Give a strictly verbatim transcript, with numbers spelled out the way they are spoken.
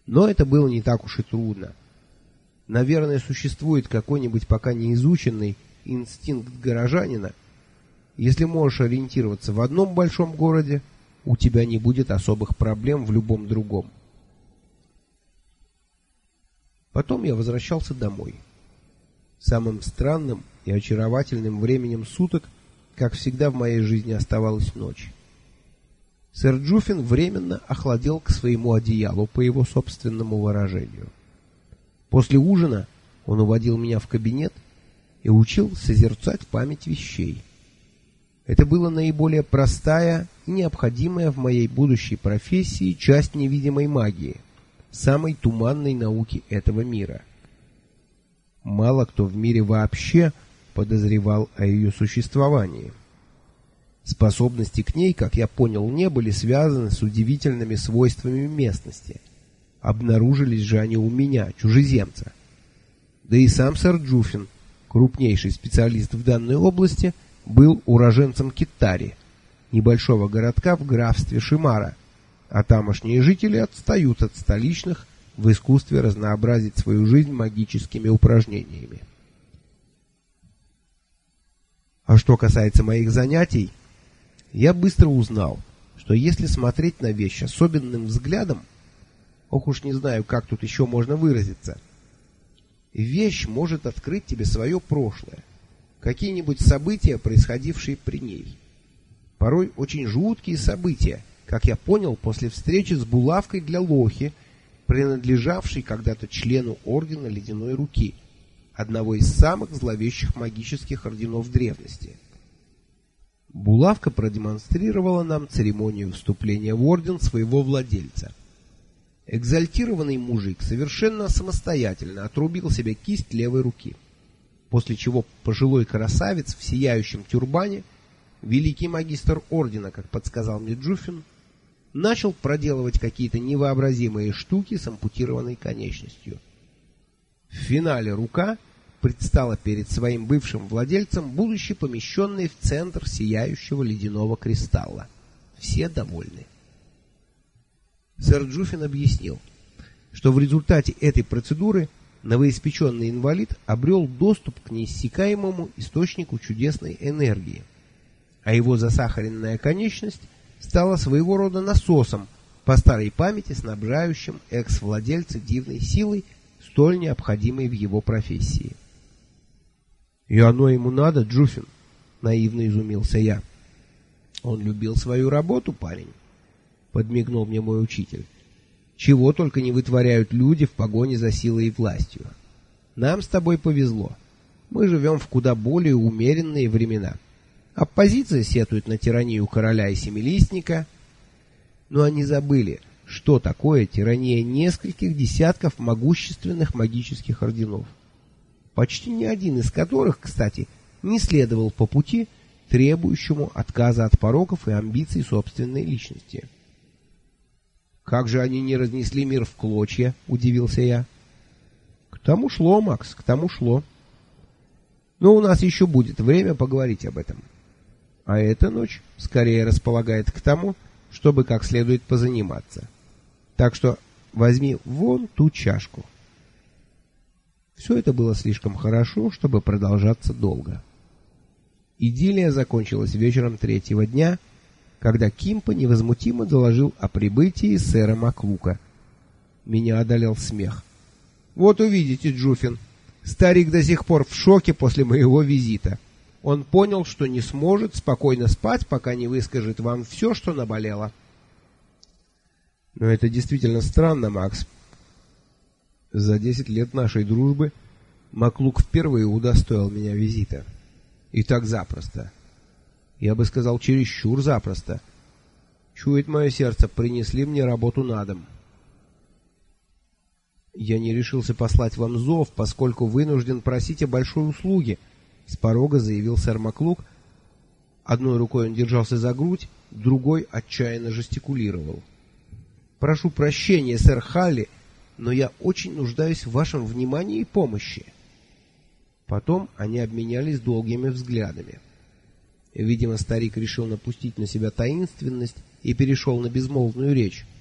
Но это было не так уж и трудно. Наверное, существует какой-нибудь пока не изученный инстинкт горожанина. Если можешь ориентироваться в одном большом городе, у тебя не будет особых проблем в любом другом. Потом я возвращался домой. Самым странным и очаровательным временем суток, как всегда в моей жизни, оставалась ночь. Сэр Джуффин временно охладел к своему одеялу, по его собственному выражению. После ужина он уводил меня в кабинет и учил созерцать память вещей. Это была наиболее простая и необходимая в моей будущей профессии часть невидимой магии, самой туманной науки этого мира. Мало кто в мире вообще подозревал о ее существовании. Способности к ней, как я понял, не были связаны с удивительными свойствами местности. Обнаружились же они у меня, чужеземца. Да и сам сэр Джуффин, крупнейший специалист в данной области, был уроженцем Киттари, небольшого городка в графстве Шимара, а тамошние жители отстают от столичных в искусстве разнообразить свою жизнь магическими упражнениями. А что касается моих занятий, я быстро узнал, что если смотреть на вещь особенным взглядом, ох уж не знаю, как тут еще можно выразиться, вещь может открыть тебе свое прошлое, какие-нибудь события, происходившие при ней. Порой очень жуткие события, как я понял после встречи с булавкой для лохи, принадлежавшей когда-то члену Ордена Ледяной Руки, одного из самых зловещих магических орденов древности. Булавка продемонстрировала нам церемонию вступления в орден своего владельца. Экзальтированный мужик совершенно самостоятельно отрубил себе кисть левой руки, после чего пожилой красавец в сияющем тюрбане, великий магистр ордена, как подсказал мне Джуффин, начал проделывать какие-то невообразимые штуки с ампутированной конечностью. В финале рука предстала перед своим бывшим владельцем, будучи помещенной в центр сияющего ледяного кристалла. Все довольны. Сэр Джуффин объяснил, что в результате этой процедуры новоиспеченный инвалид обрел доступ к неиссякаемому источнику чудесной энергии, а его засахаренная конечность стала своего рода насосом, по старой памяти снабжающим экс-владельца дивной силой, столь необходимой в его профессии. «И оно ему надо, Джуффин?» — наивно изумился я. «Он любил свою работу, парень», — подмигнул мне мой учитель. «Чего только не вытворяют люди в погоне за силой и властью. Нам с тобой повезло. Мы живем в куда более умеренные времена. Оппозиция сетует на тиранию короля и семилистника, но они забыли, что такое тирания нескольких десятков могущественных магических орденов, почти ни один из которых, кстати, не следовал по пути, требующему отказа от пороков и амбиций собственной личности». «Как же они не разнесли мир в клочья?» — удивился я. «К тому шло, Макс, к тому шло. Но у нас еще будет время поговорить об этом. А эта ночь скорее располагает к тому, чтобы как следует позаниматься. Так что возьми вон ту чашку». Все это было слишком хорошо, чтобы продолжаться долго. Идиллия закончилась вечером третьего дня, когда Кимпа невозмутимо доложил о прибытии сэра Маклука. Меня одолел смех. «Вот увидите, Джуффин, старик до сих пор в шоке после моего визита. Он понял, что не сможет спокойно спать, пока не выскажет вам все, что наболело». «Но это действительно странно, Макс. За десять лет нашей дружбы Маклук впервые удостоил меня визита. И так запросто. Я бы сказал, чересчур запросто. Чует мое сердце, принесли мне работу на дом». «Я не решился послать вам зов, поскольку вынужден просить о большой услуге», — с порога заявил сэр Маклук. Одной рукой он держался за грудь, другой отчаянно жестикулировал. «Прошу прощения, сэр Халли, но я очень нуждаюсь в вашем внимании и помощи». Потом они обменялись долгими взглядами. Видимо, старик решил напустить на себя таинственность и перешел на безмолвную речь.